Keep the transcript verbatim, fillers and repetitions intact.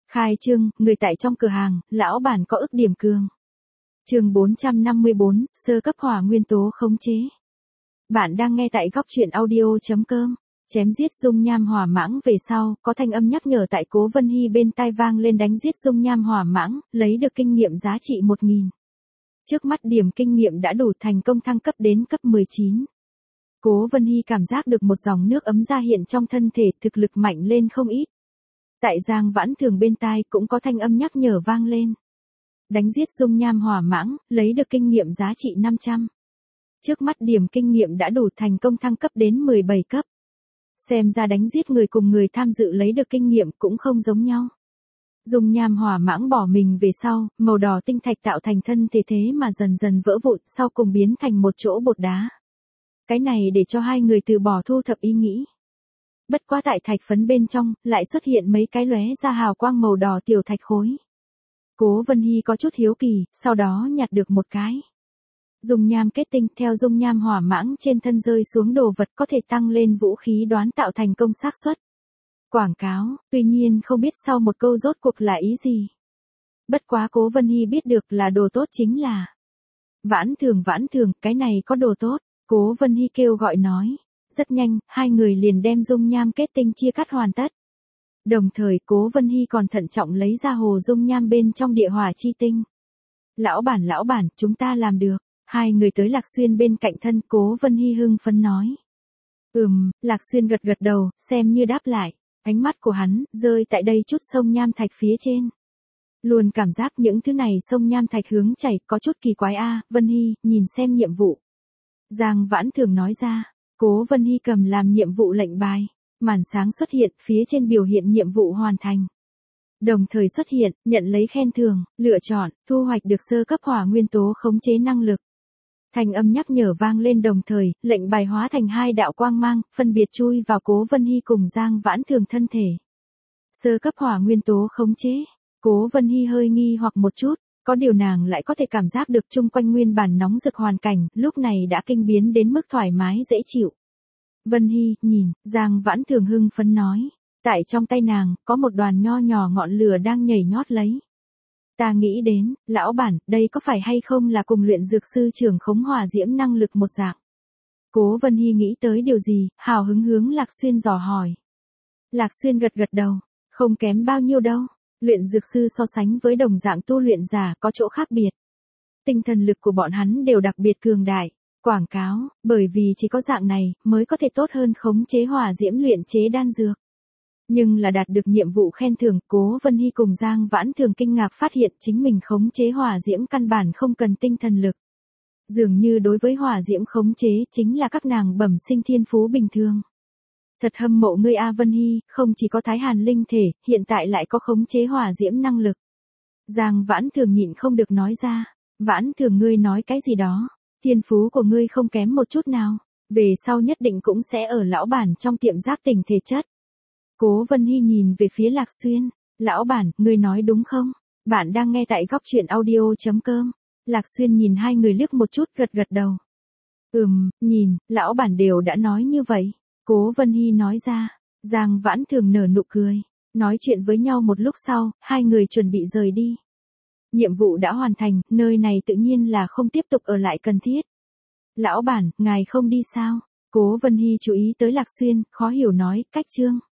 Khai trương, người tại trong cửa hàng, lão bản có ức điểm cường. Chương bốn trăm năm mươi bốn, sơ cấp hỏa nguyên tố khống chế. Bạn đang nghe tại góc truyện audio chấm com. Chém giết dung nham hỏa mãng về sau, có thanh âm nhắc nhở tại Cố Vân Hy bên tai vang lên đánh giết dung nham hỏa mãng, lấy được kinh nghiệm giá trị một nghìn. Trước mắt điểm kinh nghiệm đã đủ, thành công thăng cấp đến cấp mười chín. Cố Vân Hy cảm giác được một dòng nước ấm ra hiện trong thân thể, thực lực mạnh lên không ít. Tại Giang Vãn Thường bên tai cũng có thanh âm nhắc nhở vang lên. Đánh giết dung nham hỏa mãng, lấy được kinh nghiệm giá trị năm trăm. Trước mắt điểm kinh nghiệm đã đủ, thành công thăng cấp đến mười bảy cấp. Xem ra đánh giết người cùng người tham dự lấy được kinh nghiệm cũng không giống nhau. Dung nham hỏa mãng bỏ mình về sau, màu đỏ tinh thạch tạo thành thân thể thế mà dần dần vỡ vụn, sau cùng biến thành một chỗ bột đá. Cái này để cho hai người từ bỏ thu thập ý nghĩ. Bất quá tại thạch phấn bên trong, lại xuất hiện mấy cái lóe ra hào quang màu đỏ tiểu thạch khối. Cố Vân Hy có chút hiếu kỳ, sau đó nhặt được một cái. Dung nham kết tinh, theo dung nham hỏa mãng trên thân rơi xuống đồ vật có thể tăng lên vũ khí đoán tạo thành công xác suất. Quảng cáo, tuy nhiên không biết sau một câu rốt cuộc là ý gì. Bất quá Cố Vân Hy biết được là đồ tốt chính là. Vãn Thường Vãn Thường, cái này có đồ tốt, Cố Vân Hy kêu gọi nói. Rất nhanh, hai người liền đem dung nham kết tinh chia cắt hoàn tất. Đồng thời Cố Vân Hy còn thận trọng lấy ra hồ dung nham bên trong địa hỏa chi tinh. Lão bản lão bản, chúng ta làm được. Hai người tới Lạc Xuyên bên cạnh thân, Cố Vân Hy hưng phấn nói. Ừm, Lạc Xuyên gật gật đầu, xem như đáp lại. Ánh mắt của hắn rơi tại đây chút sông nham thạch phía trên. Luôn cảm giác những thứ này sông nham thạch hướng chảy có chút kỳ quái a. À, Vân Hy, nhìn xem nhiệm vụ. Giang Vãn Thường nói ra. Cố Vân Hy cầm làm nhiệm vụ lệnh bài. Màn sáng xuất hiện, phía trên biểu hiện nhiệm vụ hoàn thành. Đồng thời xuất hiện, nhận lấy khen thưởng, lựa chọn, thu hoạch được sơ cấp hỏa nguyên tố khống chế năng lực. Thành âm nhắc nhở vang lên, đồng thời, lệnh bài hóa thành hai đạo quang mang, phân biệt chui vào Cố Vân Hy cùng Giang Vãn Thường thân thể. Sơ cấp hỏa nguyên tố khống chế. Cố Vân Hy hơi nghi hoặc một chút, có điều nàng lại có thể cảm giác được chung quanh nguyên bản nóng rực hoàn cảnh, lúc này đã kinh biến đến mức thoải mái dễ chịu. Vân Hy, nhìn, Giang Vãn Thường hưng phấn nói. Tại trong tay nàng, có một đoàn nho nhỏ ngọn lửa đang nhảy nhót lấy. Ta nghĩ đến, lão bản, đây có phải hay không là cùng luyện dược sư trưởng khống hỏa diễm năng lực một dạng. Cố Vân Hy nghĩ tới điều gì, hào hứng hướng Lạc Xuyên dò hỏi. Lạc Xuyên gật gật đầu, không kém bao nhiêu đâu. Luyện dược sư so sánh với đồng dạng tu luyện giả có chỗ khác biệt. Tinh thần lực của bọn hắn đều đặc biệt cường đại. Quảng cáo, bởi vì chỉ có dạng này mới có thể tốt hơn khống chế hỏa diễm luyện chế đan dược. Nhưng là đạt được nhiệm vụ khen thưởng, Cố Vân Hy cùng Giang Vãn Thường kinh ngạc phát hiện chính mình khống chế hỏa diễm căn bản không cần tinh thần lực. Dường như đối với hỏa diễm khống chế chính là các nàng bẩm sinh thiên phú bình thường. Thật hâm mộ ngươi a Vân Hy, không chỉ có thái hàn linh thể, hiện tại lại có khống chế hỏa diễm năng lực. Giang Vãn Thường nhịn không được nói ra. Vãn Thường, ngươi nói cái gì đó? Thiên phú của ngươi không kém một chút nào. Về sau nhất định cũng sẽ ở lão bản trong tiệm giác tỉnh thể chất. Cố Vân Hy nhìn về phía Lạc Xuyên. Lão bản, ngươi nói đúng không? Bạn đang nghe tại góc truyện audio chấm com. Lạc Xuyên nhìn hai người liếc một chút, gật gật đầu. Ừm, nhìn, lão bản đều đã nói như vậy. Cố Vân Hy nói ra. Giang Vãn Thường nở nụ cười. Nói chuyện với nhau một lúc sau, hai người chuẩn bị rời đi. Nhiệm vụ đã hoàn thành, nơi này tự nhiên là không tiếp tục ở lại cần thiết. Lão bản, ngài không đi sao? Cố Vân Hy chú ý tới Lạc Xuyên, khó hiểu nói, cách chương.